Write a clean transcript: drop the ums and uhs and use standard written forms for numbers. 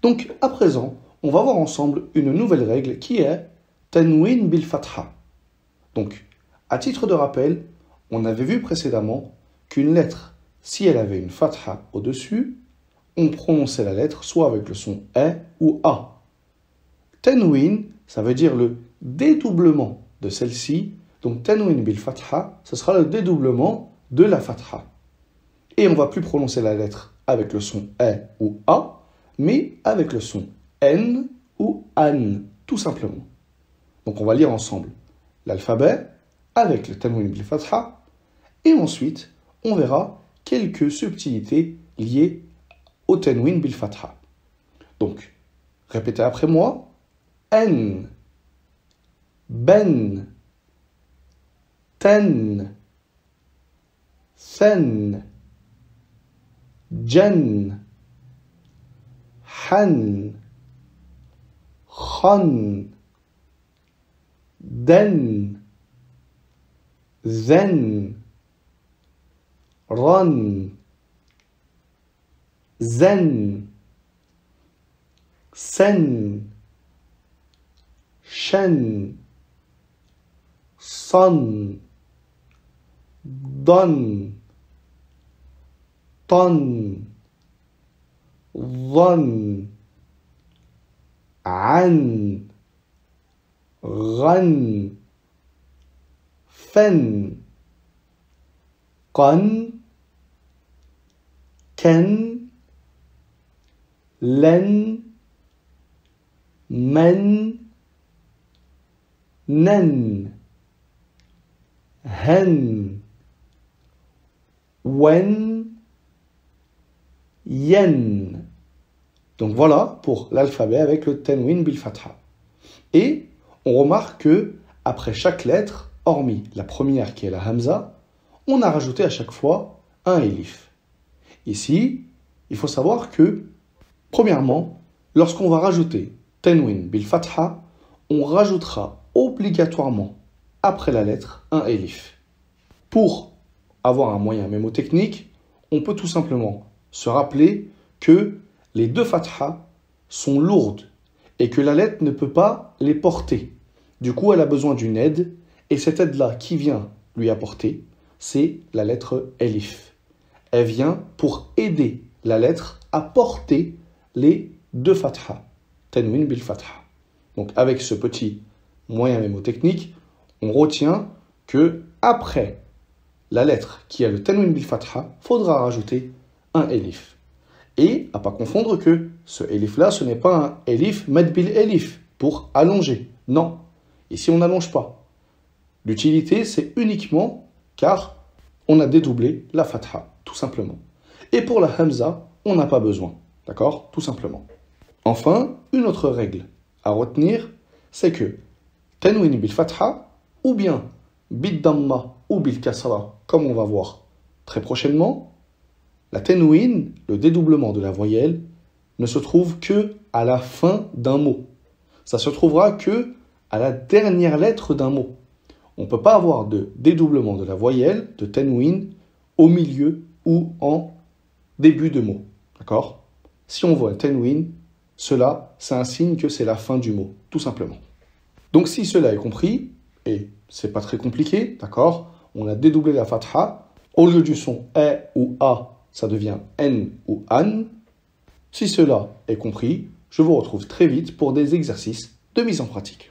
Donc, à présent, on va voir ensemble une nouvelle règle qui est Tanwin bil fatha. Donc, à titre de rappel, on avait vu précédemment qu'une lettre, si elle avait une fatha au-dessus, on prononçait la lettre soit avec le son E ou A. Tanwin, ça veut dire le dédoublement de celle-ci. Donc, Tanwin bil fatha, ce sera le dédoublement de la fatha. Et on ne va plus prononcer la lettre avec le son E ou A, mais avec le son N ou An, tout simplement. Donc on va lire ensemble l'alphabet avec le tanwin bil fatha, et ensuite on verra quelques subtilités liées au tanwin bil fatha. Donc, répétez après moi. N, ben, ten, sen, jen, han, khan, den, zen, ran, zen, sen, shen, son, don, ton, ظن عن غن فن قن كن لن من نن هن wen yen. Donc voilà pour l'alphabet avec le tanwin bil fatha. Et on remarque que après chaque lettre, hormis la première qui est la hamza, on a rajouté à chaque fois un elif. Ici, il faut savoir que, premièrement, lorsqu'on va rajouter tanwin bil fatha, on rajoutera obligatoirement après la lettre un elif. Pour avoir un moyen mémotechnique, on peut tout simplement se rappeler que les deux fathas sont lourdes et que la lettre ne peut pas les porter. Du coup, elle a besoin d'une aide, et cette aide-là qui vient lui apporter, c'est la lettre elif. Elle vient pour aider la lettre à porter les deux fathas, tanwin bil fatha. Donc avec ce petit moyen mémotechnique, on retient que après la lettre qui a le tanwin bil fatha, faudra rajouter un elif. Et à ne pas confondre que ce elif-là, ce n'est pas un elif mad bil elif, pour allonger. Non, ici on n'allonge pas. L'utilité, c'est uniquement car on a dédoublé la fatha, tout simplement. Et pour la hamza, on n'a pas besoin. D'accord? Tout simplement. Enfin, une autre règle à retenir, c'est que tanwin bil fatha, ou bien bid damma ou bil kasra, comme on va voir très prochainement, la tanwin, le dédoublement de la voyelle, ne se trouve que à la fin d'un mot. Ça se trouvera que à la dernière lettre d'un mot. On ne peut pas avoir de dédoublement de la voyelle, de tanwin, au milieu ou en début de mot. D'accord? Si on voit un tanwin, cela, c'est un signe que c'est la fin du mot, tout simplement. Donc si cela est compris, et c'est pas très compliqué, d'accord? On a dédoublé la fatha, au lieu du son E ou A, ça devient N ou An. Si cela est compris, je vous retrouve très vite pour des exercices de mise en pratique.